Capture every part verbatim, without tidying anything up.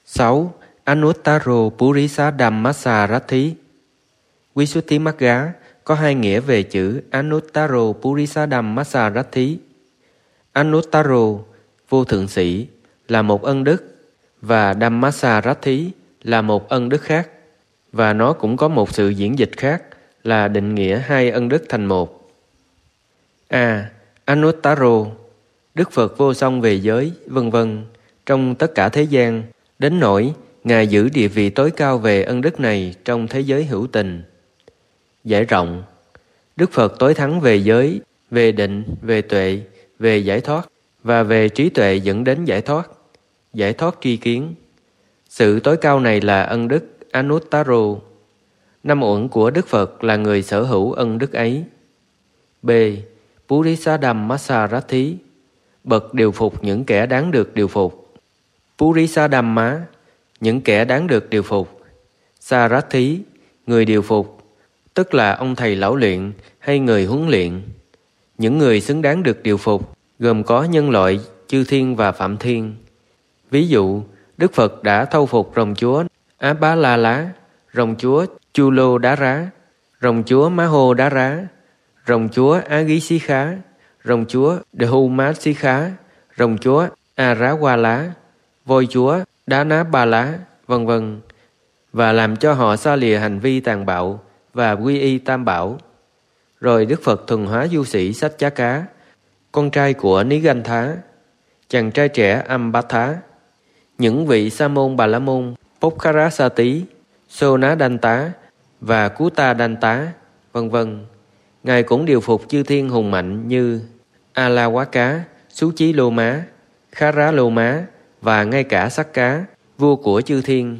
sáu. Anuttaro Purisadhammasarathi. Visuddhimagga có hai nghĩa về chữ Anuttaro Purisadhammasarathi. Anuttaro, vô thượng sĩ, là một ân đức, và Dhammasarathi là một ân đức khác, và nó cũng có một sự diễn dịch khác là định nghĩa hai ân đức thành một. A. Anuttaro, Đức Phật vô song về giới, vân vân trong tất cả thế gian, đến nỗi Ngài giữ địa vị tối cao về ân đức này trong thế giới hữu tình. Giải rộng, Đức Phật tối thắng về giới, về định, về tuệ, về giải thoát và về trí tuệ dẫn đến giải thoát, giải thoát tri kiến. Sự tối cao này là ân đức Anuttaro. Năm uẩn của Đức Phật là người sở hữu ân đức ấy. B. Purisadhammasarathi, bậc điều phục những kẻ đáng được điều phục. Purisadhamma, những kẻ đáng được điều phục. Sarathi, người điều phục, tức là ông thầy lão luyện hay người huấn luyện. Những người xứng đáng được điều phục gồm có nhân loại, chư thiên và phạm thiên. Ví dụ, Đức Phật đã thâu phục rồng chúa Abhalala, rồng chúa Chulo Đá Rá, rồng chúa Maho Đá Rá, rồng chúa Agisikha, rồng chúa Dehumasikha, rồng chúa Arawala, voi chúa Đá Ba Lá, vân vân, và làm cho họ xa lìa hành vi tàn bạo và quy y tam bảo. Rồi Đức Phật thuần hóa du sĩ Sách Chá Cá, con trai của Nigantha, chàng trai trẻ Ambatha, những vị Sa môn Bà La môn, Pokharasati, Sona Đanh-tá và Kuta Đanh-tá, vân vân. Ngài cũng điều phục chư thiên hùng mạnh như Alawaka, Sú Chí Lô Má, Khara Lô Má và ngay cả Sắc Cá, vua của chư thiên.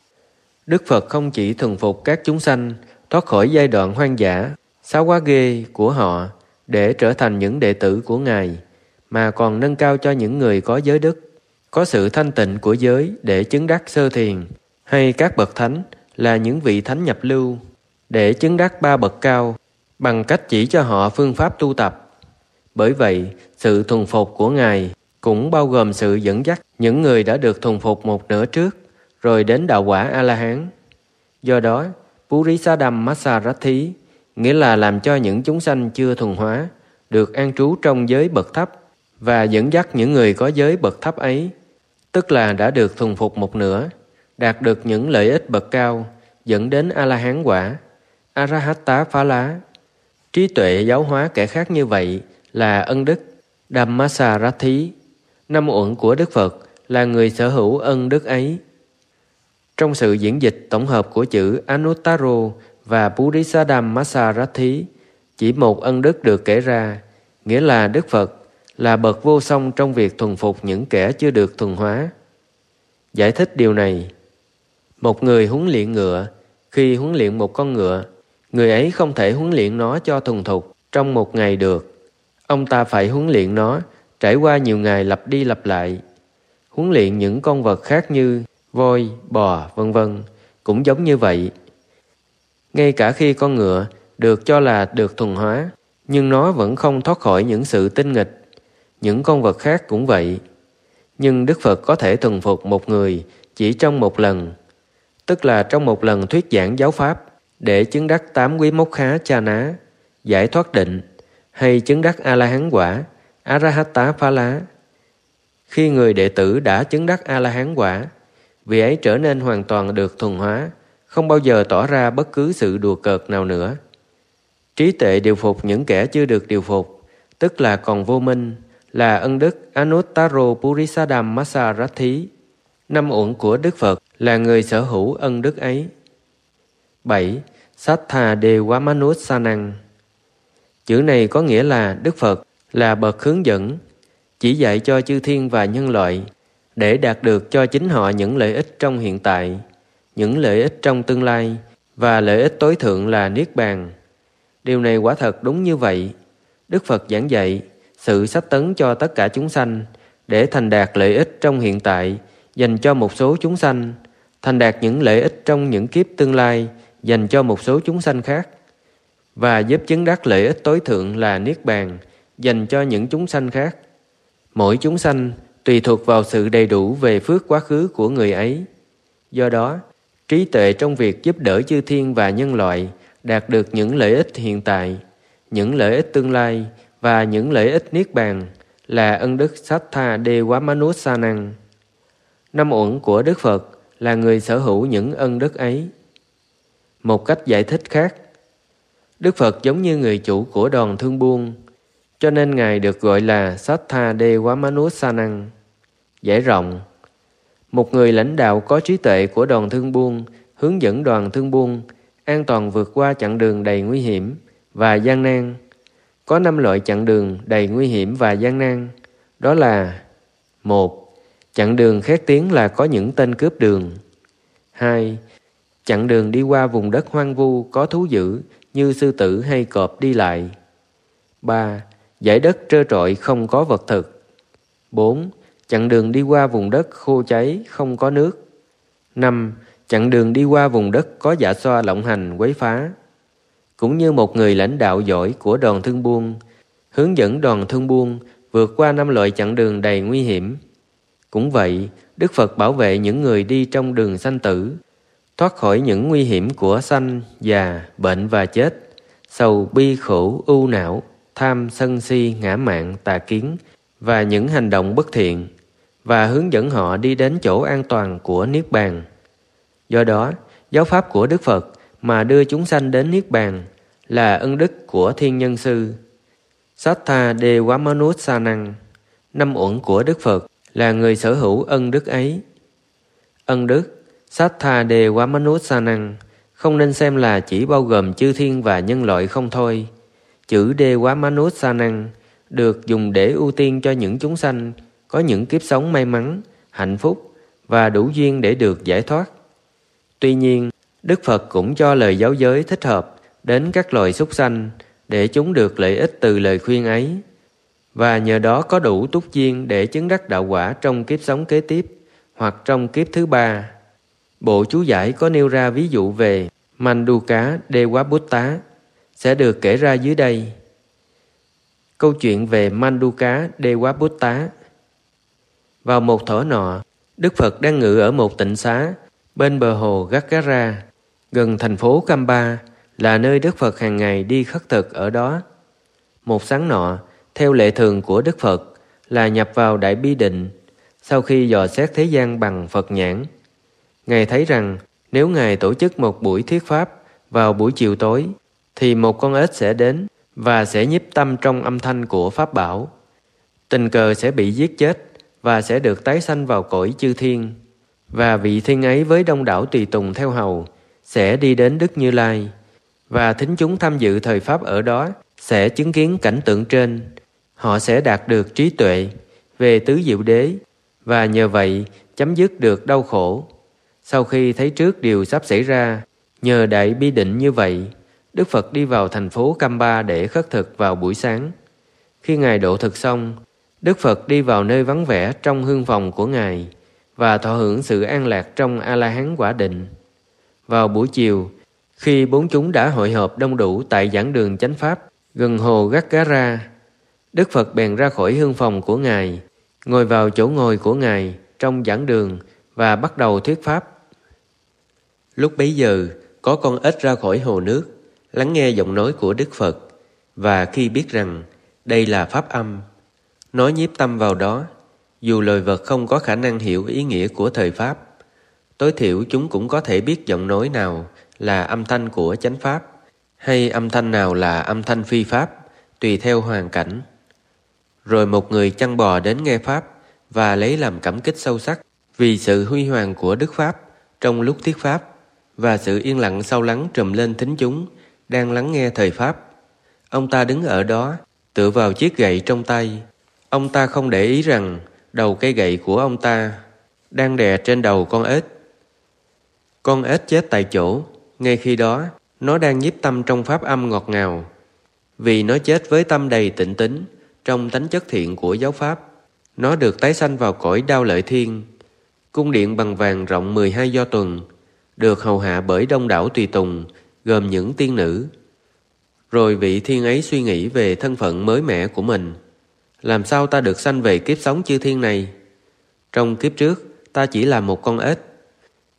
Đức Phật không chỉ thuần phục các chúng sanh thoát khỏi giai đoạn hoang dã, xáo quá ghê của họ để trở thành những đệ tử của Ngài, mà còn nâng cao cho những người có giới đức, có sự thanh tịnh của giới để chứng đắc sơ thiền, hay các bậc thánh là những vị thánh nhập lưu để chứng đắc ba bậc cao bằng cách chỉ cho họ phương pháp tu tập. Bởi vậy, sự thuần phục của Ngài cũng bao gồm sự dẫn dắt những người đã được thuần phục một nửa trước, rồi đến đạo quả A-la-hán. Do đó, Purisadhammasarathi nghĩa là làm cho những chúng sanh chưa thuần hóa được an trú trong giới bậc thấp và dẫn dắt những người có giới bậc thấp ấy, tức là đã được thuần phục một nửa, đạt được những lợi ích bậc cao, dẫn đến A-la-hán quả, Arahata Phá Lá. Trí tuệ giáo hóa kẻ khác như vậy là ân đức Dhammasarathi. Năm uẩn của Đức Phật là người sở hữu ân đức ấy. Trong sự diễn dịch tổng hợp của chữ Anuttaro và Purisadhammasarathi, chỉ một ân đức được kể ra, nghĩa là Đức Phật là bậc vô song trong việc thuần phục những kẻ chưa được thuần hóa. Giải thích điều này, một người huấn luyện ngựa, khi huấn luyện một con ngựa, người ấy không thể huấn luyện nó cho thuần thục trong một ngày được. Ông ta phải huấn luyện nó trải qua nhiều ngày lặp đi lặp lại. Huấn luyện những con vật khác như voi, bò, vân vân cũng giống như vậy. Ngay cả khi con ngựa được cho là được thuần hóa, nhưng nó vẫn không thoát khỏi những sự tinh nghịch. Những con vật khác cũng vậy. Nhưng Đức Phật có thể thuần phục một người chỉ trong một lần, tức là trong một lần thuyết giảng giáo pháp để chứng đắc tám quý mốc khá cha ná, giải thoát định, hay chứng đắc A-la-hán quả, Arahata Phá Lá. Khi người đệ tử đã chứng đắc A-la-hán quả, vị ấy trở nên hoàn toàn được thuần hóa, không bao giờ tỏ ra bất cứ sự đùa cợt nào nữa. Trí tuệ điều phục những kẻ chưa được điều phục, tức là còn vô minh, là ân đức Anuttaro Purisadhammasarathi. Năm uẩn của Đức Phật là người sở hữu ân đức ấy. bảy. Sattha Devamanussanang. Chữ này có nghĩa là Đức Phật là bậc hướng dẫn, chỉ dạy cho chư thiên và nhân loại để đạt được cho chính họ những lợi ích trong hiện tại, những lợi ích trong tương lai và lợi ích tối thượng là Niết Bàn. Điều này quả thật đúng như vậy. Đức Phật giảng dạy sự sách tấn cho tất cả chúng sanh để thành đạt lợi ích trong hiện tại dành cho một số chúng sanh, thành đạt những lợi ích trong những kiếp tương lai dành cho một số chúng sanh khác, và giúp chứng đắc lợi ích tối thượng là Niết Bàn dành cho những chúng sanh khác. Mỗi chúng sanh tùy thuộc vào sự đầy đủ về phước quá khứ của người ấy Do đó, trí tuệ trong việc giúp đỡ chư thiên và nhân loại đạt được những lợi ích hiện tại, những lợi ích tương lai và những lợi ích niết bàn là ân đức Sattha Devamanussanang. Năm uẩn của Đức Phật là người sở hữu những ân đức ấy. Một cách giải thích khác, Đức Phật giống như người chủ của đoàn thương buôn, cho nên Ngài được gọi là Sattha Devamanussanang. Giải rộng, một người lãnh đạo có trí tuệ của đoàn thương buôn hướng dẫn đoàn thương buôn an toàn vượt qua chặng đường đầy nguy hiểm và gian nan. Có năm loại chặng đường đầy nguy hiểm và gian nan, đó là: một. Chặng đường khét tiếng là có những tên cướp đường. Hai. Chặng đường đi qua vùng đất hoang vu có thú dữ như sư tử hay cọp đi lại. Ba. Dải đất trơ trọi không có vật thực. Bốn. Chặng đường đi qua vùng đất khô cháy không có nước. Năm. Chặng đường đi qua vùng đất có dạ xoa lộng hành quấy phá. Cũng như một người lãnh đạo giỏi của đoàn thương buôn hướng dẫn đoàn thương buôn vượt qua năm loại chặng đường đầy nguy hiểm, cũng vậy, Đức Phật bảo vệ những người đi trong đường sanh tử, thoát khỏi những nguy hiểm của sanh, già, bệnh và chết, sầu, bi, khổ, ưu não, tham, sân si, ngã mạn, tà kiến và những hành động bất thiện, và hướng dẫn họ đi đến chỗ an toàn của Niết Bàn. Do đó, giáo pháp của Đức Phật mà đưa chúng sanh đến Niết Bàn là ân đức của Thiên Nhân Sư. Sattha Devamanussanang, năm uẩn của Đức Phật là người sở hữu ân đức ấy. Ân đức Sattha Devamanussanang không nên xem là chỉ bao gồm chư thiên và nhân loại không thôi. Chữ Devamanussanang được dùng để ưu tiên cho những chúng sanh có những kiếp sống may mắn, hạnh phúc và đủ duyên để được giải thoát. Tuy nhiên, Đức Phật cũng cho lời giáo giới thích hợp đến các loài súc sanh để chúng được lợi ích từ lời khuyên ấy, và nhờ đó có đủ túc duyên để chứng đắc đạo quả trong kiếp sống kế tiếp hoặc trong kiếp thứ ba. Bộ chú giải có nêu ra ví dụ về Manduka Dewabutta sẽ được kể ra dưới đây. Câu chuyện về Manduka Dewabutta. Vào một thuở nọ, Đức Phật đang ngự ở một tịnh xá bên bờ hồ Gaggara, gần thành phố Kamba, là nơi Đức Phật hàng ngày đi khất thực ở đó. Một sáng nọ, theo lệ thường của Đức Phật là nhập vào Đại Bi Định, sau khi dò xét thế gian bằng Phật nhãn. Ngài thấy rằng nếu Ngài tổ chức một buổi thuyết pháp vào buổi chiều tối, thì một con ếch sẽ đến và sẽ nhiếp tâm trong âm thanh của Pháp bảo. Tình cờ sẽ bị giết chết và sẽ được tái sanh vào cõi chư thiên. Và vị thiên ấy với đông đảo tùy tùng theo hầu sẽ đi đến Đức Như Lai, và thính chúng tham dự thời Pháp ở đó sẽ chứng kiến cảnh tượng trên. Họ sẽ đạt được trí tuệ về tứ diệu đế, và nhờ vậy chấm dứt được đau khổ. Sau khi thấy trước điều sắp xảy ra, nhờ Đại Bi Định như vậy, Đức Phật đi vào thành phố Kamba để khất thực vào buổi sáng. Khi Ngài độ thực xong, Đức Phật đi vào nơi vắng vẻ trong hương phòng của Ngài và thọ hưởng sự an lạc trong A-la-hán quả định. Vào buổi chiều, khi bốn chúng đã hội họp đông đủ tại giảng đường chánh pháp gần hồ Gaggara, Đức Phật bèn ra khỏi hương phòng của Ngài, ngồi vào chỗ ngồi của Ngài trong giảng đường và bắt đầu thuyết pháp. Lúc bấy giờ, có con ếch ra khỏi hồ nước, lắng nghe giọng nói của Đức Phật, và khi biết rằng đây là pháp âm, nó nhiếp tâm vào đó. Dù loài vật không có khả năng hiểu ý nghĩa của thời pháp, tối thiểu chúng cũng có thể biết giọng nói nào là âm thanh của chánh pháp, hay âm thanh nào là âm thanh phi pháp, tùy theo hoàn cảnh. Rồi một người chăn bò đến nghe pháp và lấy làm cảm kích sâu sắc vì sự huy hoàng của Đức Pháp trong lúc thuyết pháp và sự yên lặng sâu lắng trùm lên thính chúng đang lắng nghe thời pháp. Ông ta đứng ở đó, tựa vào chiếc gậy trong tay. Ông ta không để ý rằng đầu cây gậy của ông ta đang đè trên đầu con ếch. Con ếch chết tại chỗ. Ngay khi đó, nó đang nhiếp tâm trong pháp âm ngọt ngào, vì nó chết với tâm đầy tịnh tín trong tánh chất thiện của giáo pháp. Nó được tái sanh vào cõi Đao Lợi Thiên, cung điện bằng vàng rộng mười hai do tuần, được hầu hạ bởi đông đảo tùy tùng gồm những tiên nữ. Rồi vị thiên ấy suy nghĩ về thân phận mới mẻ của mình. Làm sao ta được sanh về kiếp sống chư thiên này? Trong kiếp trước, ta chỉ là một con ếch.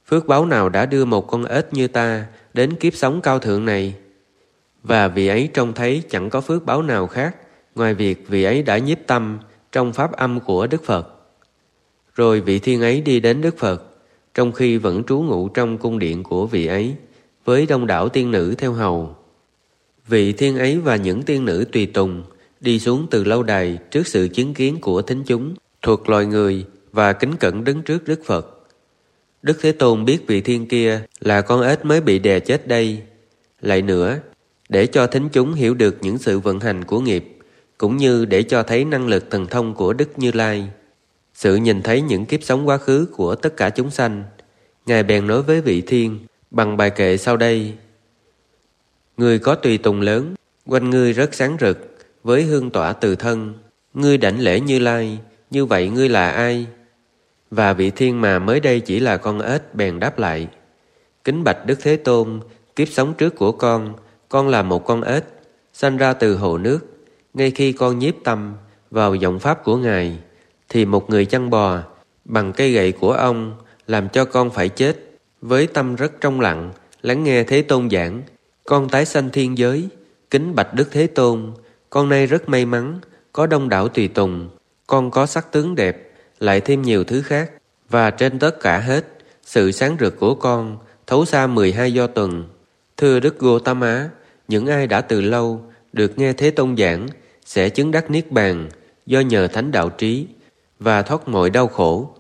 Phước báu nào đã đưa một con ếch như ta đến kiếp sống cao thượng này? Và vị ấy trông thấy chẳng có phước báu nào khác ngoài việc vị ấy đã nhiếp tâm trong pháp âm của Đức Phật. Rồi vị thiên ấy đi đến Đức Phật, trong khi vẫn trú ngụ trong cung điện của vị ấy, với đông đảo tiên nữ theo hầu. Vị thiên ấy và những tiên nữ tùy tùng đi xuống từ lâu đài trước sự chứng kiến của thính chúng thuộc loài người và kính cẩn đứng trước Đức Phật. Đức Thế Tôn biết vị thiên kia là con ếch mới bị đè chết đây. Lại nữa, để cho thính chúng hiểu được những sự vận hành của nghiệp, cũng như để cho thấy năng lực thần thông của Đức Như Lai, sự nhìn thấy những kiếp sống quá khứ của tất cả chúng sanh, Ngài bèn nói với vị thiên bằng bài kệ sau đây: Ngươi có tùy tùng lớn, quanh ngươi rất sáng rực, với hương tỏa từ thân. Ngươi đảnh lễ Như Lai, như vậy ngươi là ai? Và vị thiên mà mới đây chỉ là con ếch bèn đáp lại: Kính bạch Đức Thế Tôn, kiếp sống trước của con, con là một con ếch, sanh ra từ hồ nước. Ngay khi con nhiếp tâm vào giọng pháp của Ngài, thì một người chăn bò bằng cây gậy của ông làm cho con phải chết. Với tâm rất trong lặng, lắng nghe Thế Tôn giảng, con tái sanh thiên giới. Kính bạch Đức Thế Tôn, con nay rất may mắn, có đông đảo tùy tùng, con có sắc tướng đẹp, lại thêm nhiều thứ khác. Và trên tất cả hết, sự sáng rực của con thấu xa mười hai do tuần. Thưa Đức Gotama, những ai đã từ lâu được nghe Thế Tôn giảng sẽ chứng đắc niết bàn do nhờ thánh đạo trí và thoát mọi đau khổ.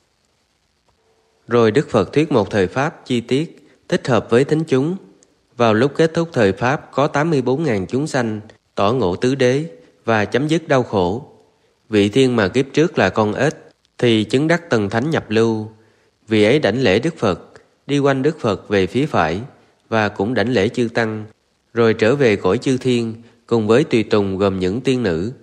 Rồi Đức Phật thuyết một thời pháp chi tiết thích hợp với thính chúng. Vào lúc kết thúc thời pháp, có tám mươi bốn nghìn chúng sanh tỏ ngộ tứ đế và chấm dứt đau khổ. Vị thiên mà kiếp trước là con ếch thì chứng đắc tầng thánh nhập lưu. Vị ấy đảnh lễ Đức Phật, đi quanh Đức Phật về phía phải và cũng đảnh lễ chư tăng, rồi trở về cõi chư thiên cùng với tùy tùng gồm những tiên nữ.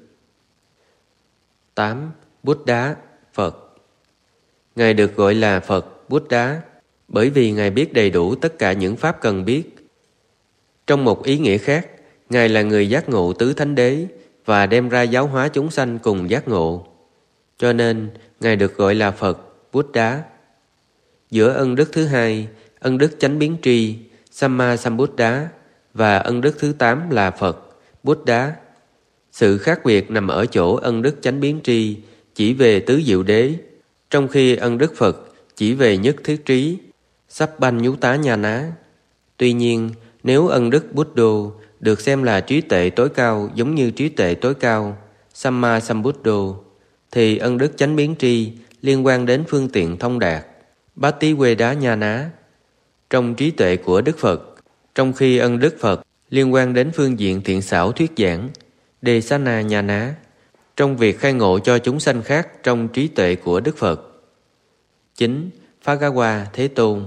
tám. Buddha, Phật. Ngài được gọi là Phật Buddha bởi vì Ngài biết đầy đủ tất cả những pháp cần biết. Trong một ý nghĩa khác, Ngài là người giác ngộ tứ thánh đế và đem ra giáo hóa chúng sanh cùng giác ngộ. Cho nên, Ngài được gọi là Phật Buddha. Giữa ân đức thứ hai, ân đức chánh biến tri, Samma Sambuddha, và ân đức thứ tám là Phật Buddha. Sự khác biệt nằm ở chỗ ân đức chánh biến tri chỉ về tứ diệu đế, trong khi ân đức Phật chỉ về nhất thiết trí, Sabbanyutta-nhana. Tuy nhiên, nếu ân đức Buddha được xem là trí tuệ tối cao giống như trí tuệ tối cao, Samma Sambuddha, thì ân đức chánh biến tri liên quan đến phương tiện thông đạt, Bhattivedāñana, trong trí tuệ của Đức Phật, trong khi ân đức Phật liên quan đến phương diện thiện xảo thuyết giảng, Desana-ñana, trong việc khai ngộ cho chúng sanh khác trong trí tuệ của Đức Phật. chín. Phāgāvā Thế Tôn.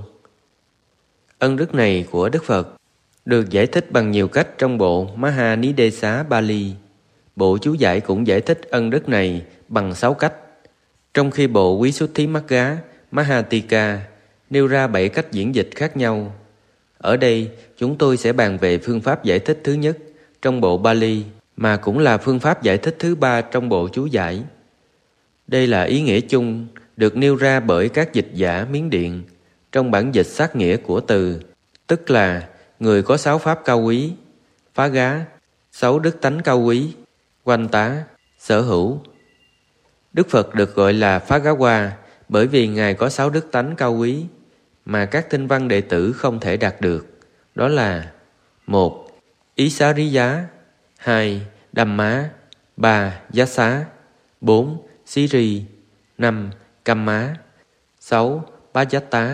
Ân đức này của Đức Phật được giải thích bằng nhiều cách trong bộ Mahanidesa Bali. Bộ chú giải cũng giải thích ân đức này bằng sáu cách, trong khi bộ Visuddhimagga Mahatika nêu ra bảy cách diễn dịch khác nhau. Ở đây, chúng tôi sẽ bàn về phương pháp giải thích thứ nhất trong bộ Bali, mà cũng là phương pháp giải thích thứ ba trong bộ chú giải. Đây là ý nghĩa chung được nêu ra bởi các dịch giả Miến Điện trong bản dịch sát nghĩa của từ, tức là người có sáu pháp cao quý, phá gá, sáu đức tánh cao quý, quanh tá, sở hữu. Đức Phật được gọi là Phāgāvā bởi vì Ngài có sáu đức tánh cao quý mà các tinh văn đệ tử không thể đạt được. Đó là: một. Isariya, hai. Dhamma, ba. Yasa, bốn. Siri, năm. Kamma, sáu. Bhajatta.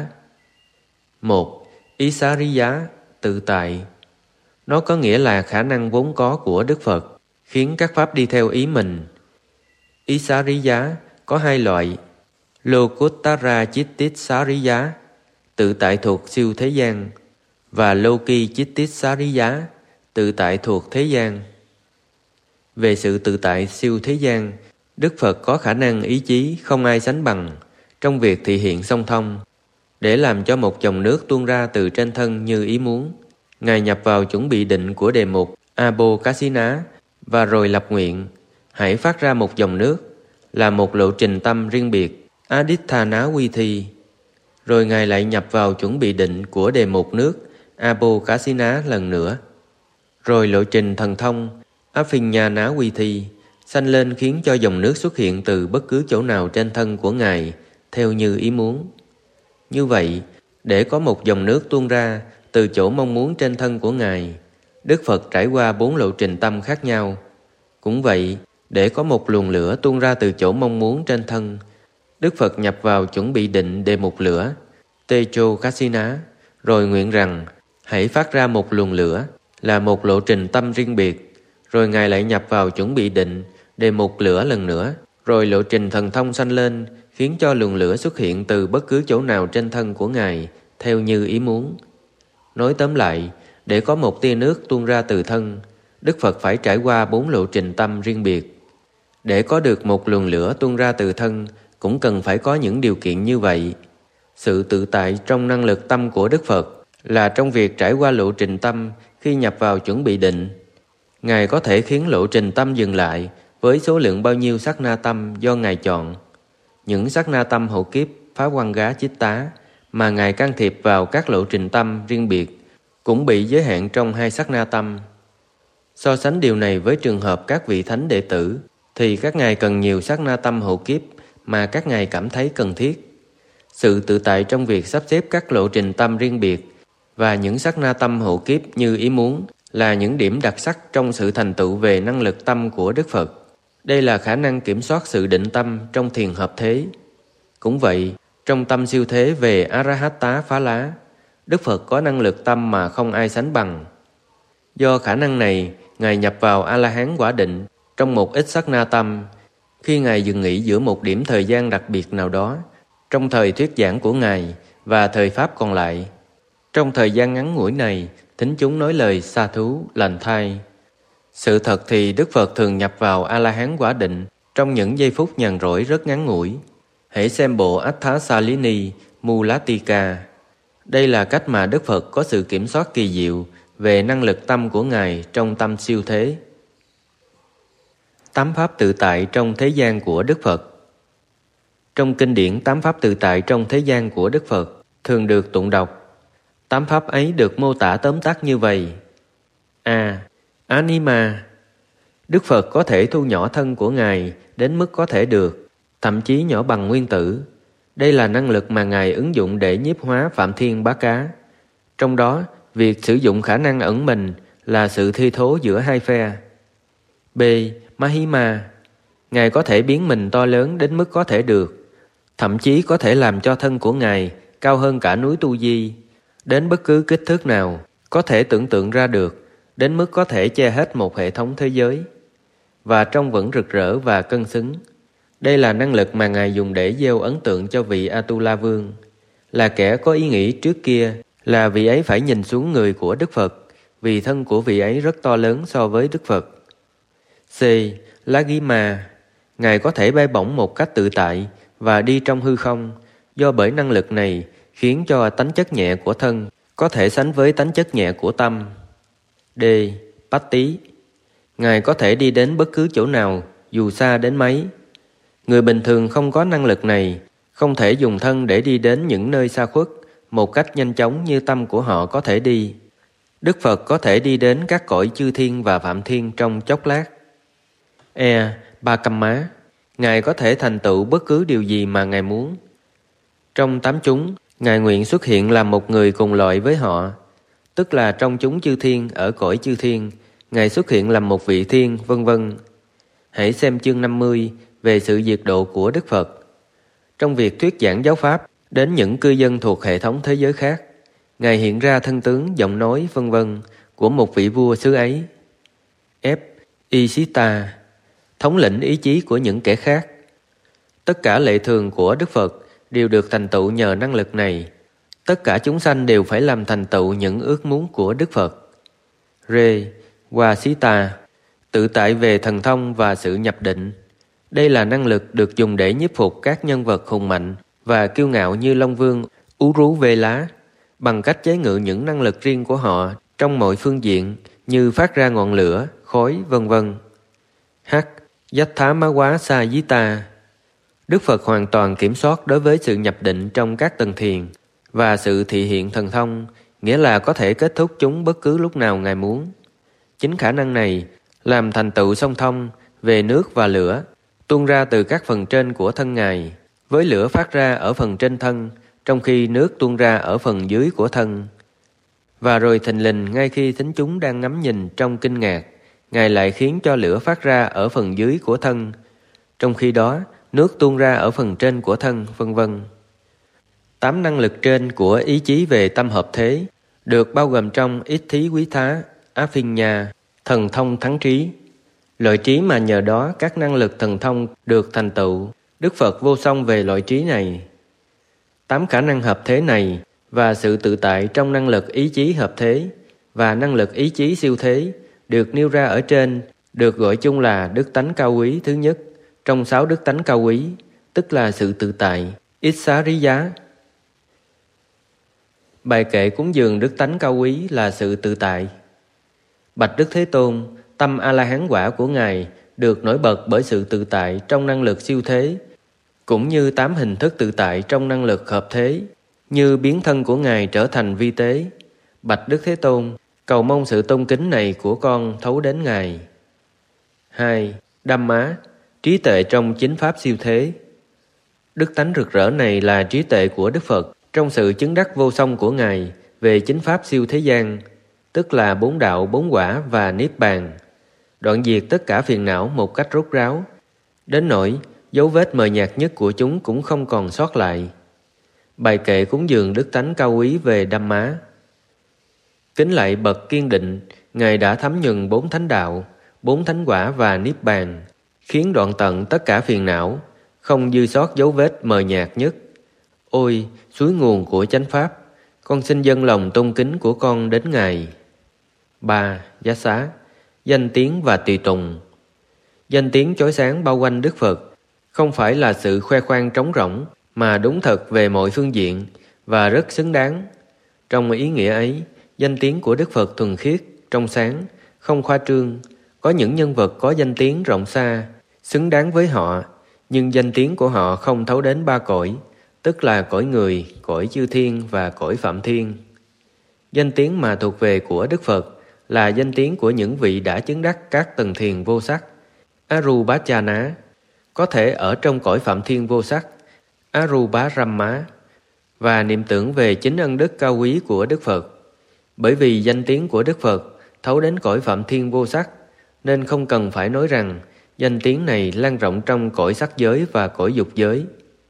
một. Isariya, tự tại. Nó có nghĩa là khả năng vốn có của Đức Phật khiến các pháp đi theo ý mình. Isariya có hai loại: Lokuttara Chittisariya, tự tại thuộc siêu thế gian, và Loki Chittisariya, tự tại thuộc thế gian. Về sự tự tại siêu thế gian, Đức Phật có khả năng ý chí không ai sánh bằng trong việc thị hiện song thông, để làm cho một dòng nước tuôn ra từ trên thân như ý muốn. Ngài nhập vào chuẩn bị định của đề mục Abokasina và rồi lập nguyện: hãy phát ra một dòng nước, là một lộ trình tâm riêng biệt, Aditthana Vithi. rồi Ngài lại nhập vào chuẩn bị định của đề mục nước Abokasina lần nữa. Rồi lộ trình thần thông Aphinyana Quy Thi sanh lên khiến cho dòng nước xuất hiện từ bất cứ chỗ nào trên thân của Ngài theo như ý muốn. Như vậy, để có một dòng nước tuôn ra từ chỗ mong muốn trên thân của Ngài, Đức Phật trải qua bốn lộ trình tâm khác nhau. Cũng vậy, để có một luồng lửa tuôn ra từ chỗ mong muốn trên thân, Đức Phật nhập vào chuẩn bị định đề mục lửa Tejo Kasina, rồi nguyện rằng hãy phát ra một luồng lửa là một lộ trình tâm riêng biệt, rồi Ngài lại nhập vào chuẩn bị định đề mục lửa lần nữa, rồi lộ trình thần thông sanh lên khiến cho luồng lửa xuất hiện từ bất cứ chỗ nào trên thân của Ngài theo như ý muốn. Nói tóm lại, để có một tia nước tuôn ra từ thân, Đức Phật phải trải qua bốn lộ trình tâm riêng biệt. Để có được một luồng lửa tuôn ra từ thân cũng cần phải có những điều kiện như vậy. Sự tự tại trong năng lực tâm của Đức Phật là trong việc trải qua lộ trình tâm khi nhập vào chuẩn bị định. Ngài có thể khiến lộ trình tâm dừng lại với số lượng bao nhiêu sát na tâm do Ngài chọn. Những sát na tâm hậu kiếp phá quăng gá chích tá mà Ngài can thiệp vào các lộ trình tâm riêng biệt cũng bị giới hạn trong hai sát na tâm. So sánh điều này với trường hợp các vị thánh đệ tử, thì các ngài cần nhiều sát na tâm hậu kiếp mà các ngài cảm thấy cần thiết. Sự tự tại trong việc sắp xếp các lộ trình tâm riêng biệt và những sát na tâm hậu kiếp như ý muốn là những điểm đặc sắc trong sự thành tựu về năng lực tâm của Đức Phật. Đây là khả năng kiểm soát sự định tâm trong thiền hợp thế. Cũng vậy, trong tâm siêu thế về Arahata Phá Lá, Đức Phật có năng lực tâm mà không ai sánh bằng. Do khả năng này, Ngài nhập vào A-la-hán quả định trong một ít sát na tâm, khi Ngài dừng nghỉ giữa một điểm thời gian đặc biệt nào đó, trong thời thuyết giảng của Ngài và thời Pháp còn lại. Trong thời gian ngắn ngủi này, thính chúng nói lời sa thú, lành thai. Sự thật thì Đức Phật thường nhập vào A-la-hán quả định trong những giây phút nhàn rỗi rất ngắn ngủi. Hãy xem bộ Atthasalini Mulatika. Đây là cách mà Đức Phật có sự kiểm soát kỳ diệu về năng lực tâm của Ngài trong tâm siêu thế. Tám pháp tự tại trong thế gian của Đức Phật. Trong kinh điển Tám pháp tự tại trong thế gian của Đức Phật thường được tụng đọc. Tám pháp ấy được mô tả tóm tắt như vậy. A. Anima. Đức Phật có thể thu nhỏ thân của Ngài đến mức có thể được, thậm chí nhỏ bằng nguyên tử. Đây là năng lực mà Ngài ứng dụng để nhiếp hóa Phạm Thiên Bá Cá. Trong đó, việc sử dụng khả năng ẩn mình là sự thi thố giữa hai phe. B. Mahima. Ngài có thể biến mình to lớn đến mức có thể được, thậm chí có thể làm cho thân của Ngài cao hơn cả núi Tu Di, đến bất cứ kích thước nào có thể tưởng tượng ra được, đến mức có thể che hết một hệ thống thế giới, và trông vẫn rực rỡ và cân xứng. Đây là năng lực mà Ngài dùng để gieo ấn tượng cho vị Atula Vương, là kẻ có ý nghĩ trước kia là vị ấy phải nhìn xuống người của Đức Phật, vì thân của vị ấy rất to lớn so với Đức Phật. C. Lagima. Ngài có thể bay bổng một cách tự tại và đi trong hư không, do bởi năng lực này khiến cho tánh chất nhẹ của thân có thể sánh với tánh chất nhẹ của tâm. D. Patti. Ngài có thể đi đến bất cứ chỗ nào, dù xa đến mấy. Người bình thường không có năng lực này, không thể dùng thân để đi đến những nơi xa khuất một cách nhanh chóng như tâm của họ có thể đi. Đức Phật có thể đi đến các cõi chư thiên và phạm thiên trong chốc lát. E. Bakamma. Ngài có thể thành tựu bất cứ điều gì mà Ngài muốn. Trong tám chúng, Ngài nguyện xuất hiện làm một người cùng loại với họ, tức là trong chúng chư thiên ở cõi chư thiên, Ngài xuất hiện làm một vị thiên, vân vân. Hãy xem chương năm mươi về sự diệt độ của Đức Phật. Trong việc thuyết giảng giáo pháp đến những cư dân thuộc hệ thống thế giới khác, Ngài hiện ra thân tướng, giọng nói, vân vân của một vị vua xứ ấy. F. Isita. Thống lĩnh ý chí của những kẻ khác. Tất cả lệ thường của Đức Phật đều được thành tựu nhờ năng lực này. Tất cả chúng sanh đều phải làm thành tựu những ước muốn của Đức Phật. Re. Wasita. Tự tại về thần thông và sự nhập định. Đây là năng lực được dùng để nhiếp phục các nhân vật hùng mạnh và kiêu ngạo như Long Vương Uruvela, bằng cách chế ngự những năng lực riêng của họ trong mọi phương diện như phát ra ngọn lửa, khói, vân vân. H. Yatthamawa Sayita. Đức Phật hoàn toàn kiểm soát đối với sự nhập định trong các tầng thiền, và sự thị hiện thần thông, nghĩa là có thể kết thúc chúng bất cứ lúc nào Ngài muốn. Chính khả năng này làm thành tựu song thông về nước và lửa, tuôn ra từ các phần trên của thân Ngài, với lửa phát ra ở phần trên thân, trong khi nước tuôn ra ở phần dưới của thân. Và rồi thình lình ngay khi thính chúng đang ngắm nhìn trong kinh ngạc, Ngài lại khiến cho lửa phát ra ở phần dưới của thân, trong khi đó nước tuôn ra ở phần trên của thân, vân vân. Tám năng lực trên của ý chí về tâm hợp thế được bao gồm trong Ích Thí Quý Thá, Aphinya, thần thông thắng trí. Loại trí mà nhờ đó các năng lực thần thông được thành tựu, Đức Phật vô song về loại trí này. Tám khả năng hợp thế này và sự tự tại trong năng lực ý chí hợp thế và năng lực ý chí siêu thế được nêu ra ở trên, được gọi chung là đức tánh cao quý thứ nhất trong sáu đức tánh cao quý, tức là sự tự tại, Issariya. Bài kệ cúng dường đức tánh cao quý là sự tự tại. Bạch Đức Thế Tôn, tâm A-la-hán quả của Ngài được nổi bật bởi sự tự tại trong năng lực siêu thế, cũng như tám hình thức tự tại trong năng lực hợp thế, như biến thân của Ngài trở thành vi tế. Bạch Đức Thế Tôn, cầu mong sự tôn kính này của con thấu đến Ngài. Hai. Dhamma, trí tuệ trong chính pháp siêu thế. Đức tánh rực rỡ này là trí tuệ của Đức Phật trong sự chứng đắc vô song của Ngài về chính pháp siêu thế gian, tức là bốn đạo, bốn quả và niết bàn, đoạn diệt tất cả phiền não một cách rốt ráo, đến nỗi dấu vết mờ nhạt nhất của chúng cũng không còn sót lại. Bài kệ cúng dường đức tánh cao quý về Dhamma. Kính lạy bậc kiên định, Ngài đã thấm nhuần bốn thánh đạo, bốn thánh quả và niết bàn, khiến đoạn tận tất cả phiền não, không dư sót dấu vết mờ nhạt nhất. Ôi, suối nguồn của chánh pháp, con xin dâng lòng tôn kính của con đến Ngài. Ba. Giá xá, danh tiếng và tùy tùng. Danh tiếng chói sáng bao quanh Đức Phật không phải là sự khoe khoang trống rỗng, mà đúng thật về mọi phương diện và rất xứng đáng. Trong ý nghĩa ấy, danh tiếng của Đức Phật thuần khiết, trong sáng, không khoa trương. Có những nhân vật có danh tiếng rộng xa, xứng đáng với họ, nhưng danh tiếng của họ không thấu đến ba cõi, tức là cõi người, cõi chư thiên và cõi phạm thiên. Danh tiếng mà thuộc về của Đức Phật là danh tiếng của những vị đã chứng đắc các tầng thiền vô sắc, Arubachana, có thể ở trong cõi phạm thiên vô sắc, Arubarama, và niệm tưởng về chính ân đức cao quý của Đức Phật. Bởi vì danh tiếng của Đức Phật thấu đến cõi phạm thiên vô sắc, nên không cần phải nói rằng danh tiếng này lan rộng trong cõi sắc giới và cõi dục giới.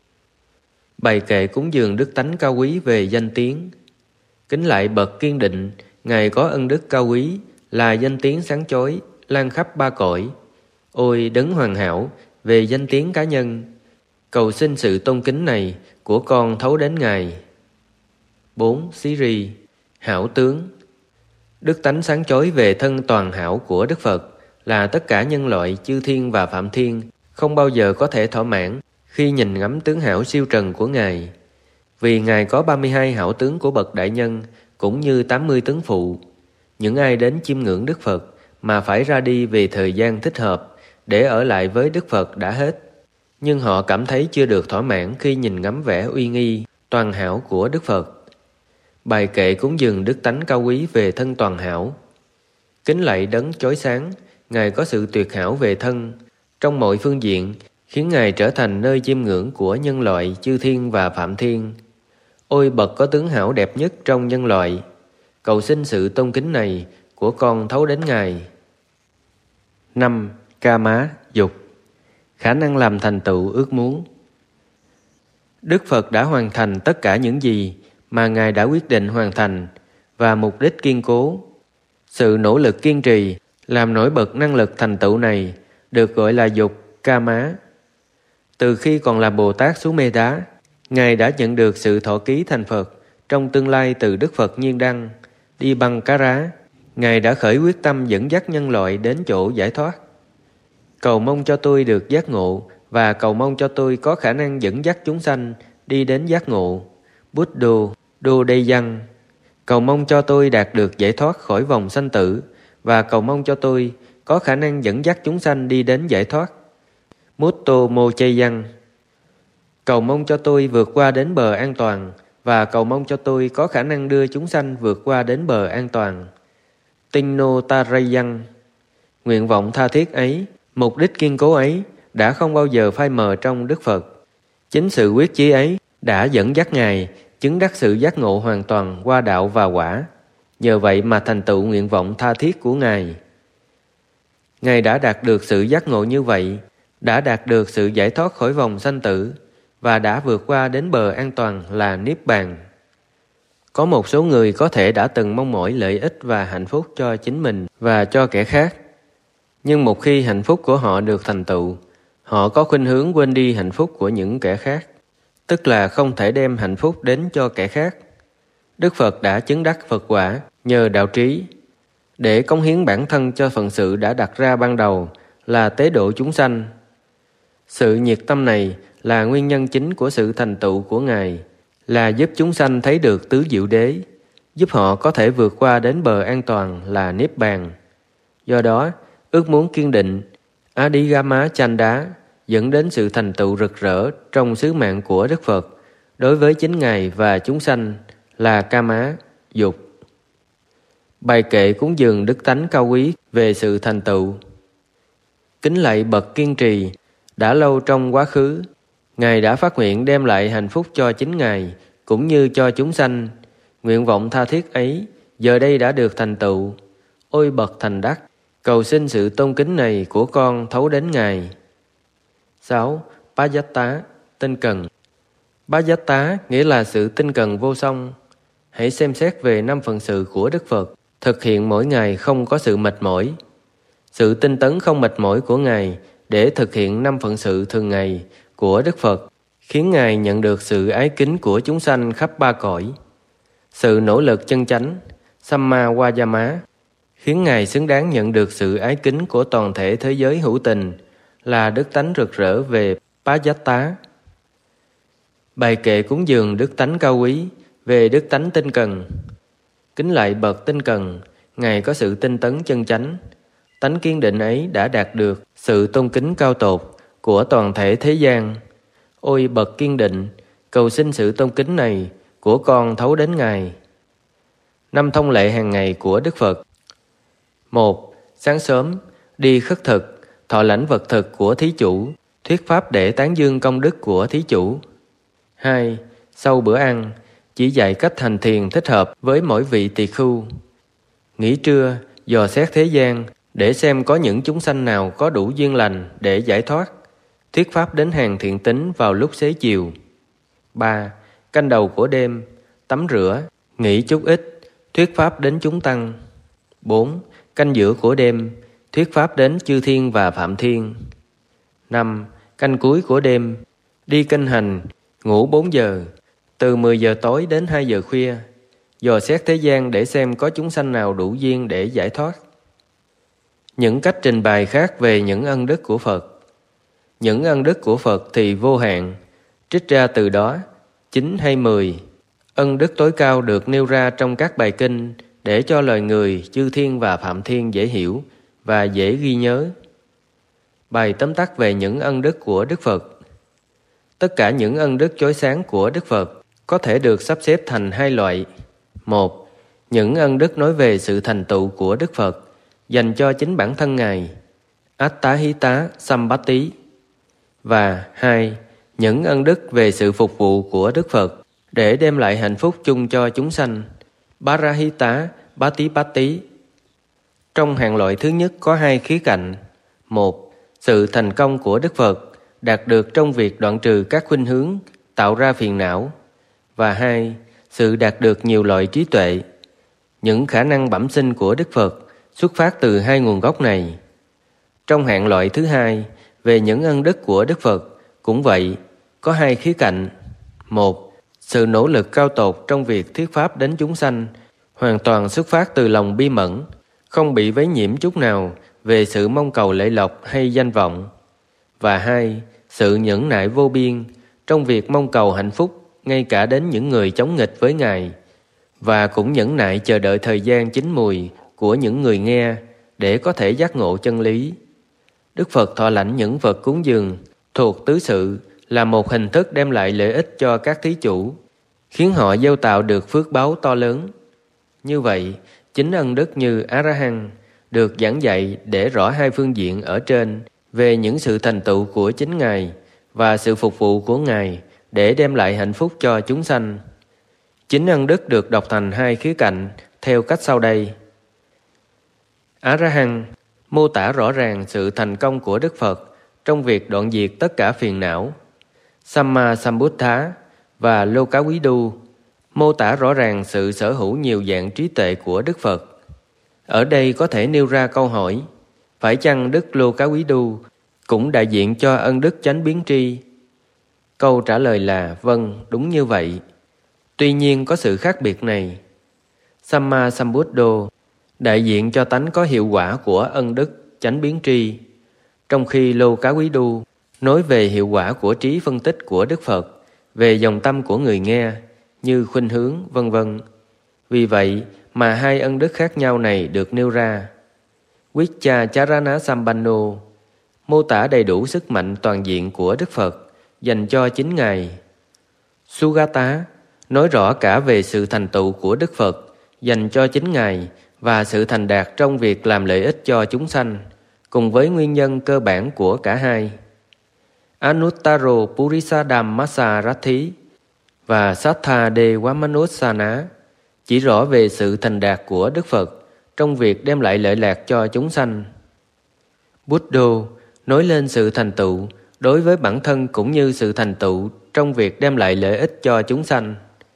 Bài kệ cúng dường đức tánh cao quý về danh tiếng. Kính lạy bậc kiên định, Ngài có ân đức cao quý, là danh tiếng sáng chói, lan khắp ba cõi. Ôi đấng hoàn hảo về danh tiếng cá nhân, cầu xin sự tôn kính này của con thấu đến Ngài. Bốn. Siri, hảo tướng. Đức tánh sáng chói về thân toàn hảo của Đức Phật là tất cả nhân loại, chư thiên và phạm thiên không bao giờ có thể thỏa mãn khi nhìn ngắm tướng hảo siêu trần của Ngài. Vì Ngài có ba mươi hai hảo tướng của bậc đại nhân, cũng như tám mươi tướng phụ. Những ai đến chiêm ngưỡng Đức Phật mà phải ra đi vì thời gian thích hợp để ở lại với Đức Phật đã hết, nhưng họ cảm thấy chưa được thỏa mãn khi nhìn ngắm vẻ uy nghi, toàn hảo của Đức Phật. Bài kệ cúng dường đức tánh cao quý về thân toàn hảo. Kính lạy đấng chói sáng, Ngài có sự tuyệt hảo về thân, trong mọi phương diện, khiến Ngài trở thành nơi chiêm ngưỡng của nhân loại, chư thiên và phạm thiên. Ôi bậc có tướng hảo đẹp nhất trong nhân loại, cầu xin sự tôn kính này của con thấu đến Ngài. Năm. Kama, dục, khả năng làm thành tựu ước muốn. Đức Phật đã hoàn thành tất cả những gì mà Ngài đã quyết định hoàn thành, và mục đích kiên cố. Sự nỗ lực kiên trì làm nổi bật năng lực thành tựu này được gọi là dục, Kama. Từ khi còn là Bồ Tát Xú Mê Đá, Ngài đã nhận được sự thọ ký thành Phật trong tương lai từ Đức Phật Nhiên Đăng, Đi Băng Cá Rá. Ngài đã khởi quyết tâm dẫn dắt nhân loại đến chỗ giải thoát. Cầu mong cho tôi được giác ngộ, và cầu mong cho tôi có khả năng dẫn dắt chúng sanh đi đến giác ngộ. Buddho, Đô Đê Văn. Cầu mong cho tôi đạt được giải thoát khỏi vòng sanh tử, và cầu mong cho tôi có khả năng dẫn dắt chúng sanh đi đến giải thoát. Mutto Mô Chay Văn. Cầu mong cho tôi vượt qua đến bờ an toàn, và cầu mong cho tôi có khả năng đưa chúng sanh vượt qua đến bờ an toàn. Tinh Tarayan. Nguyện vọng tha thiết ấy, mục đích kiên cố ấy đã không bao giờ phai mờ trong Đức Phật. Chính sự quyết chí ấy đã dẫn dắt Ngài chứng đắc sự giác ngộ hoàn toàn qua đạo và quả. Nhờ vậy mà thành tựu nguyện vọng tha thiết của Ngài. Ngài đã đạt được sự giác ngộ như vậy, đã đạt được sự giải thoát khỏi vòng sanh tử, và đã vượt qua đến bờ an toàn là Niết Bàn. Có một số người có thể đã từng mong mỏi lợi ích và hạnh phúc cho chính mình và cho kẻ khác. Nhưng một khi hạnh phúc của họ được thành tựu, họ có khuynh hướng quên đi hạnh phúc của những kẻ khác, tức là không thể đem hạnh phúc đến cho kẻ khác. Đức Phật đã chứng đắc Phật quả nhờ đạo trí, để cống hiến bản thân cho phận sự đã đặt ra ban đầu là tế độ chúng sanh. Sự nhiệt tâm này là nguyên nhân chính của sự thành tựu của Ngài, là giúp chúng sanh thấy được tứ diệu đế, giúp họ có thể vượt qua đến bờ an toàn là Niết Bàn. Do đó, ước muốn kiên định, Adhigama Chanda dẫn đến sự thành tựu rực rỡ trong sứ mạng của Đức Phật đối với chính Ngài và chúng sanh là Kama, dục. Bài kệ cúng dường đức tánh cao quý về sự thành tựu. Kính lạy bậc kiên trì, đã lâu trong quá khứ, Ngài đã phát nguyện đem lại hạnh phúc cho chính Ngài cũng như cho chúng sanh. Nguyện vọng tha thiết ấy giờ đây đã được thành tựu. Ôi bậc thành đắc, cầu xin sự tôn kính này của con thấu đến Ngài. sáu. Pájatta, tinh cần. Pájatta nghĩa là sự tinh cần vô song. Hãy xem xét về năm phận sự của Đức Phật, thực hiện mỗi ngày không có sự mệt mỏi. Sự tinh tấn không mệt mỏi của Ngài để thực hiện năm phận sự thường ngày của Đức Phật khiến Ngài nhận được sự ái kính của chúng sanh khắp ba cõi. Sự nỗ lực chân chánh, Samma Vayama, khiến Ngài xứng đáng nhận được sự ái kính của toàn thể thế giới hữu tình, là đức tánh rực rỡ về Pájatta. Bài kệ cúng dường đức tánh cao quý về đức tánh tinh cần. Kính lạy bậc tinh cần, Ngài có sự tinh tấn chân chánh. Tánh kiên định ấy đã đạt được sự tôn kính cao tột của toàn thể thế gian. Ôi bậc kiên định, cầu xin sự tôn kính này của con thấu đến Ngài. Năm thông lệ hàng ngày của Đức Phật. Một. Sáng sớm, đi khất thực, thọ lãnh vật thực của thí chủ, thuyết pháp để tán dương công đức của thí chủ. Hai. Sau bữa ăn, chỉ dạy cách hành thiền thích hợp với mỗi vị tỳ khưu. Nghỉ trưa, dò xét thế gian để xem có những chúng sanh nào có đủ duyên lành để giải thoát, thuyết pháp đến hàng thiện tín vào lúc xế chiều. Ba. Canh đầu của đêm, tắm rửa, nghỉ chút ít, thuyết pháp đến chúng tăng. Bốn. Canh giữa của đêm, thuyết pháp đến chư thiên và phạm thiên. Năm. Canh cuối của đêm, đi kinh hành, ngủ bốn giờ, từ mười giờ tối đến hai giờ khuya, dò xét thế gian để xem có chúng sanh nào đủ duyên để giải thoát. Những cách trình bày khác về những ân đức của Phật. Những ân đức của Phật thì vô hạn, trích ra từ đó, chín hay mười. Ân đức tối cao được nêu ra trong các bài kinh để cho lời người, chư thiên và phạm thiên dễ hiểu và dễ ghi nhớ. Bài tóm tắt về những ân đức của Đức Phật. Tất cả những ân đức chói sáng của Đức Phật có thể được sắp xếp thành hai loại. Một. Những ân đức nói về sự thành tựu của Đức Phật dành cho chính bản thân Ngài, Attahita Sambhati. Và hai. Những ân đức về sự phục vụ của Đức Phật để đem lại hạnh phúc chung cho chúng sanh, Parahita Patipatti. Trong hạng loại thứ nhất có hai khía cạnh. Một. Sự thành công của Đức Phật đạt được trong việc đoạn trừ các khuynh hướng tạo ra phiền não. Và hai. Sự đạt được nhiều loại trí tuệ. Những khả năng bẩm sinh của Đức Phật xuất phát từ hai nguồn gốc này. Trong hạng loại thứ hai, về những ân đức của Đức Phật, cũng vậy, có hai khía cạnh. Một. Sự nỗ lực cao tột trong việc thuyết pháp đến chúng sanh, hoàn toàn xuất phát từ lòng bi mẫn, không bị vấy nhiễm chút nào về sự mong cầu lợi lộc hay danh vọng. Và hai. Sự nhẫn nại vô biên trong việc mong cầu hạnh phúc ngay cả đến những người chống nghịch với Ngài, và cũng nhẫn nại chờ đợi thời gian chín mùi của những người nghe để có thể giác ngộ chân lý. Đức Phật thọ lãnh những vật cúng dường thuộc tứ sự là một hình thức đem lại lợi ích cho các thí chủ, khiến họ gieo tạo được phước báu to lớn. Như vậy, chính ân đức như A-ra-hăng được giảng dạy để rõ hai phương diện ở trên về những sự thành tựu của chính Ngài và sự phục vụ của Ngài để đem lại hạnh phúc cho chúng sanh. Chính ân đức được đọc thành hai khía cạnh theo cách sau đây. A-ra-hăng mô tả rõ ràng sự thành công của Đức Phật trong việc đoạn diệt tất cả phiền não. Samma Sambuddha và Lokavidu mô tả rõ ràng sự sở hữu nhiều dạng trí tuệ của Đức Phật. Ở đây có thể nêu ra câu hỏi, phải chăng Đức Lokavidu cũng đại diện cho ân đức chánh biến tri? Câu trả lời là vâng, đúng như vậy. Tuy nhiên có sự khác biệt này. Samma Sambuddho đại diện cho tánh có hiệu quả của ân đức chánh biến tri, trong khi Lokavidu nói về hiệu quả của trí phân tích của Đức Phật về dòng tâm của người nghe, như khuynh hướng, vân vân. Vì vậy mà hai ân đức khác nhau này được nêu ra. Vichacharana Sampanno mô tả đầy đủ sức mạnh toàn diện của Đức Phật dành cho chính Ngài. Sugata nói rõ cả về sự thành tựu của Đức Phật dành cho chính Ngài và sự thành đạt trong việc làm lợi ích cho chúng sanh, cùng với nguyên nhân cơ bản của cả hai. Anuttaro Purisadhammasarathi và Sattha Devamanussana chỉ rõ về sự thành đạt của Đức Phật trong việc đem lại lợi lạc cho chúng sanh. Buddha nói lên sự thành tựu đối với bản thân cũng như sự thành tựu trong việc đem lại lợi ích cho chúng sanh.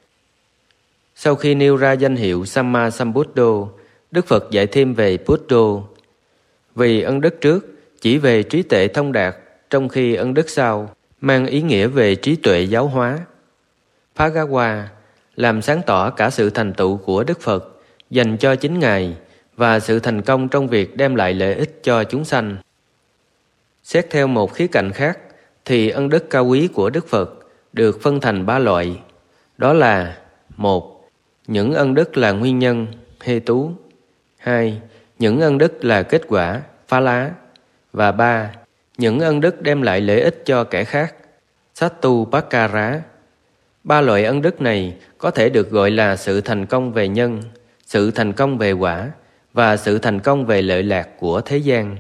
Sau khi nêu ra danh hiệu Samma Sambuddho, Đức Phật dạy thêm về Buddha. Vì ân đức trước chỉ về trí tuệ thông đạt, trong khi ân đức sau mang ý nghĩa về trí tuệ giáo hóa. Bhagawa làm sáng tỏ cả sự thành tựu của Đức Phật dành cho chính Ngài và sự thành công trong việc đem lại lợi ích cho chúng sanh. Xét theo một khía cạnh khác, thì ân đức cao quý của Đức Phật được phân thành ba loại. Đó là: một. Những ân đức là nguyên nhân, hê tú. Hai. Những ân đức là kết quả, phá lá. Và ba. Những ân đức đem lại lợi ích cho kẻ khác, sattu pakara. Ba loại ân đức này có thể được gọi là sự thành công về nhân, sự thành công về quả và sự thành công về lợi lạc của thế gian.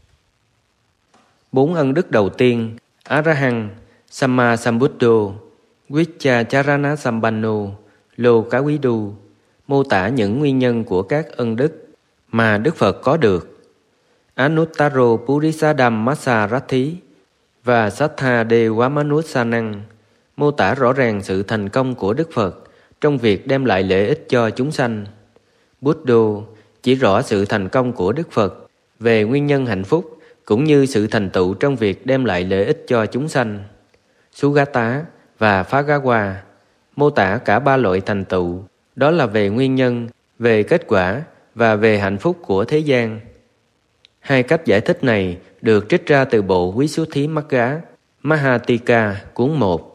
Bốn ân đức đầu tiên, A-ra-hăng, Samma Sambuddho, Vichacharana Sampanno, Lokavidu, mô tả những nguyên nhân của các ân đức mà Đức Phật có được. Anuttaro Purisadhammasarathi và Sattha Devamanussana mô tả rõ ràng sự thành công của Đức Phật trong việc đem lại lợi ích cho chúng sanh. Buddha chỉ rõ sự thành công của Đức Phật về nguyên nhân hạnh phúc cũng như sự thành tựu trong việc đem lại lợi ích cho chúng sanh. Sugata và Bhagawa mô tả cả ba loại thành tựu, đó là về nguyên nhân, về kết quả và về hạnh phúc của thế gian. Hai cách giải thích này được trích ra từ bộ Visuddhimagga Mahatthika cuốn một.